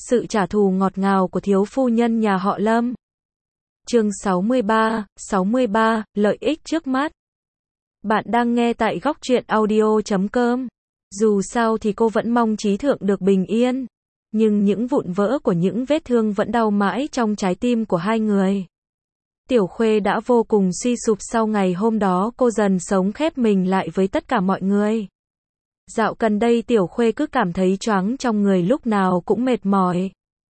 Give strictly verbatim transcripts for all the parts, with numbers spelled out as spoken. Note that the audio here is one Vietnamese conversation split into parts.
sự trả thù ngọt ngào của thiếu phu nhân nhà họ Lâm. Chương sáu mươi ba, sáu mươi ba, lợi ích trước mắt. Bạn đang nghe tại góc truyện audio chấm com. Dù sao thì cô vẫn mong Trí Thượng được bình yên, nhưng những vụn vỡ của những vết thương vẫn đau mãi trong trái tim của hai người. Tiểu Khuê đã vô cùng suy sụp sau ngày hôm đó, cô dần sống khép mình lại với tất cả mọi người. Dạo gần đây Tiểu Khuê cứ cảm thấy choáng trong người, lúc nào cũng mệt mỏi.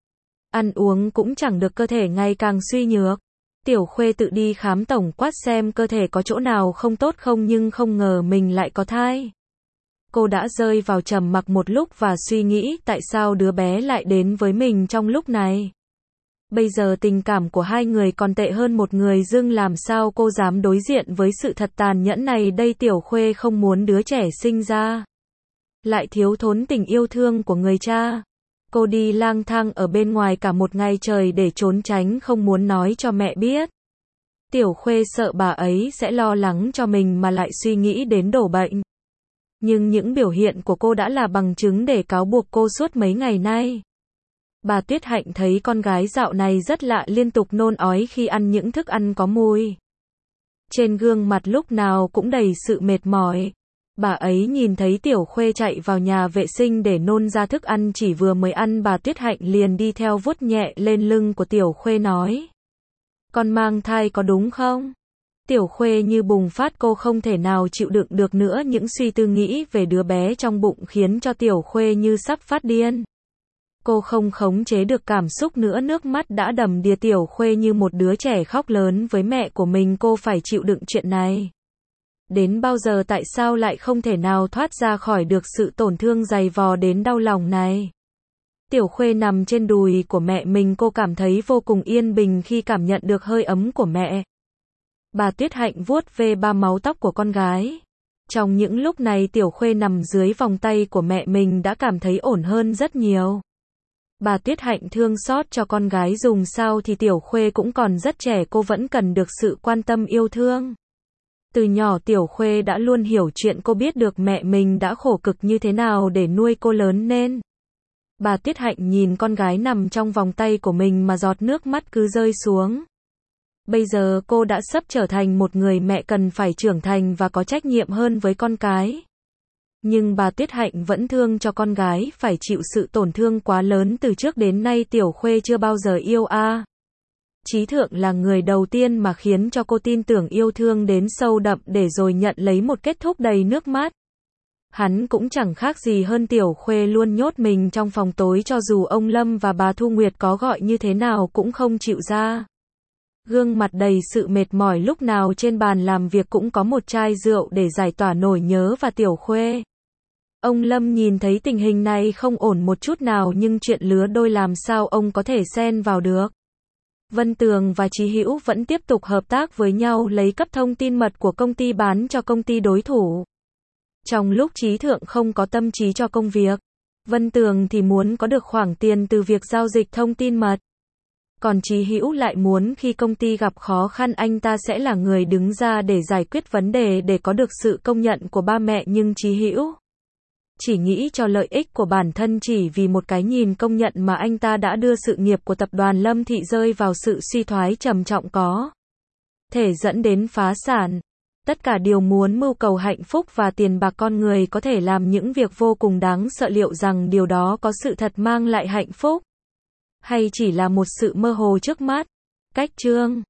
Ăn uống cũng chẳng được, cơ thể ngày càng suy nhược. Tiểu Khuê tự đi khám tổng quát xem cơ thể có chỗ nào không tốt không, nhưng không ngờ mình lại có thai. Cô đã rơi vào trầm mặc một lúc và suy nghĩ tại sao đứa bé lại đến với mình trong lúc này. Bây giờ tình cảm của hai người còn tệ hơn một người dưng, làm sao cô dám đối diện với sự thật tàn nhẫn này đây. Tiểu Khuê không muốn đứa trẻ sinh ra lại thiếu thốn tình yêu thương của người cha. Cô đi lang thang ở bên ngoài cả một ngày trời để trốn tránh, không muốn nói cho mẹ biết. Tiểu Khuê sợ bà ấy sẽ lo lắng cho mình mà lại suy nghĩ đến đổ bệnh. Nhưng những biểu hiện của cô đã là bằng chứng để cáo buộc cô suốt mấy ngày nay. Bà Tuyết Hạnh thấy con gái dạo này rất lạ, liên tục nôn ói khi ăn những thức ăn có mùi. Trên gương mặt lúc nào cũng đầy sự mệt mỏi. Bà ấy nhìn thấy Tiểu Khuê chạy vào nhà vệ sinh để nôn ra thức ăn chỉ vừa mới ăn, bà Tuyết Hạnh liền đi theo vuốt nhẹ lên lưng của Tiểu Khuê nói: "Con mang thai có đúng không?" Tiểu Khuê như bùng phát, cô không thể nào chịu đựng được nữa, những suy tư nghĩ về đứa bé trong bụng khiến cho Tiểu Khuê như sắp phát điên. Cô không khống chế được cảm xúc nữa, nước mắt đã đầm đìa. Tiểu Khuê như một đứa trẻ khóc lớn với mẹ của mình, cô phải chịu đựng chuyện này. Đến bao giờ, tại sao lại không thể nào thoát ra khỏi được sự tổn thương dày vò đến đau lòng này? Tiểu Khuê nằm trên đùi của mẹ mình, cô cảm thấy vô cùng yên bình khi cảm nhận được hơi ấm của mẹ. Bà Tuyết Hạnh vuốt ve ba mái tóc của con gái. Trong những lúc này Tiểu Khuê nằm dưới vòng tay của mẹ mình đã cảm thấy ổn hơn rất nhiều. Bà Tuyết Hạnh thương xót cho con gái, dùng sao thì Tiểu Khuê cũng còn rất trẻ, cô vẫn cần được sự quan tâm yêu thương. Từ nhỏ Tiểu Khuê đã luôn hiểu chuyện, cô biết được mẹ mình đã khổ cực như thế nào để nuôi cô lớn nên. Bà Tuyết Hạnh nhìn con gái nằm trong vòng tay của mình mà giọt nước mắt cứ rơi xuống. Bây giờ cô đã sắp trở thành một người mẹ cần phải trưởng thành và có trách nhiệm hơn với con cái. Nhưng bà Tuyết Hạnh vẫn thương cho con gái phải chịu sự tổn thương quá lớn. Từ trước đến nay Tiểu Khuê chưa bao giờ yêu a. Trí Thượng là người đầu tiên mà khiến cho cô tin tưởng yêu thương đến sâu đậm để rồi nhận lấy một kết thúc đầy nước mắt. Hắn cũng chẳng khác gì hơn Tiểu Khuê, luôn nhốt mình trong phòng tối, cho dù ông Lâm và bà Thu Nguyệt có gọi như thế nào cũng không chịu ra. Gương mặt đầy sự mệt mỏi, lúc nào trên bàn làm việc cũng có một chai rượu để giải tỏa nỗi nhớ và Tiểu Khuê. Ông Lâm nhìn thấy tình hình này không ổn một chút nào, nhưng chuyện lứa đôi làm sao ông có thể xen vào được. Vân Tường và Chí Hữu vẫn tiếp tục hợp tác với nhau, lấy cắp thông tin mật của công ty bán cho công ty đối thủ. Trong lúc Trí Thượng không có tâm trí cho công việc, Vân Tường thì muốn có được khoản tiền từ việc giao dịch thông tin mật. Còn Chí Hữu lại muốn khi công ty gặp khó khăn, anh ta sẽ là người đứng ra để giải quyết vấn đề, để có được sự công nhận của ba mẹ. Nhưng Chí Hữu chỉ nghĩ cho lợi ích của bản thân, chỉ vì một cái nhìn công nhận mà anh ta đã đưa sự nghiệp của tập đoàn Lâm Thị rơi vào sự suy thoái trầm trọng, có thể dẫn đến phá sản. Tất cả đều muốn mưu cầu hạnh phúc và tiền bạc, con người có thể làm những việc vô cùng đáng sợ, liệu rằng điều đó có sự thật mang lại hạnh phúc, hay chỉ là một sự mơ hồ trước mắt? Cách chương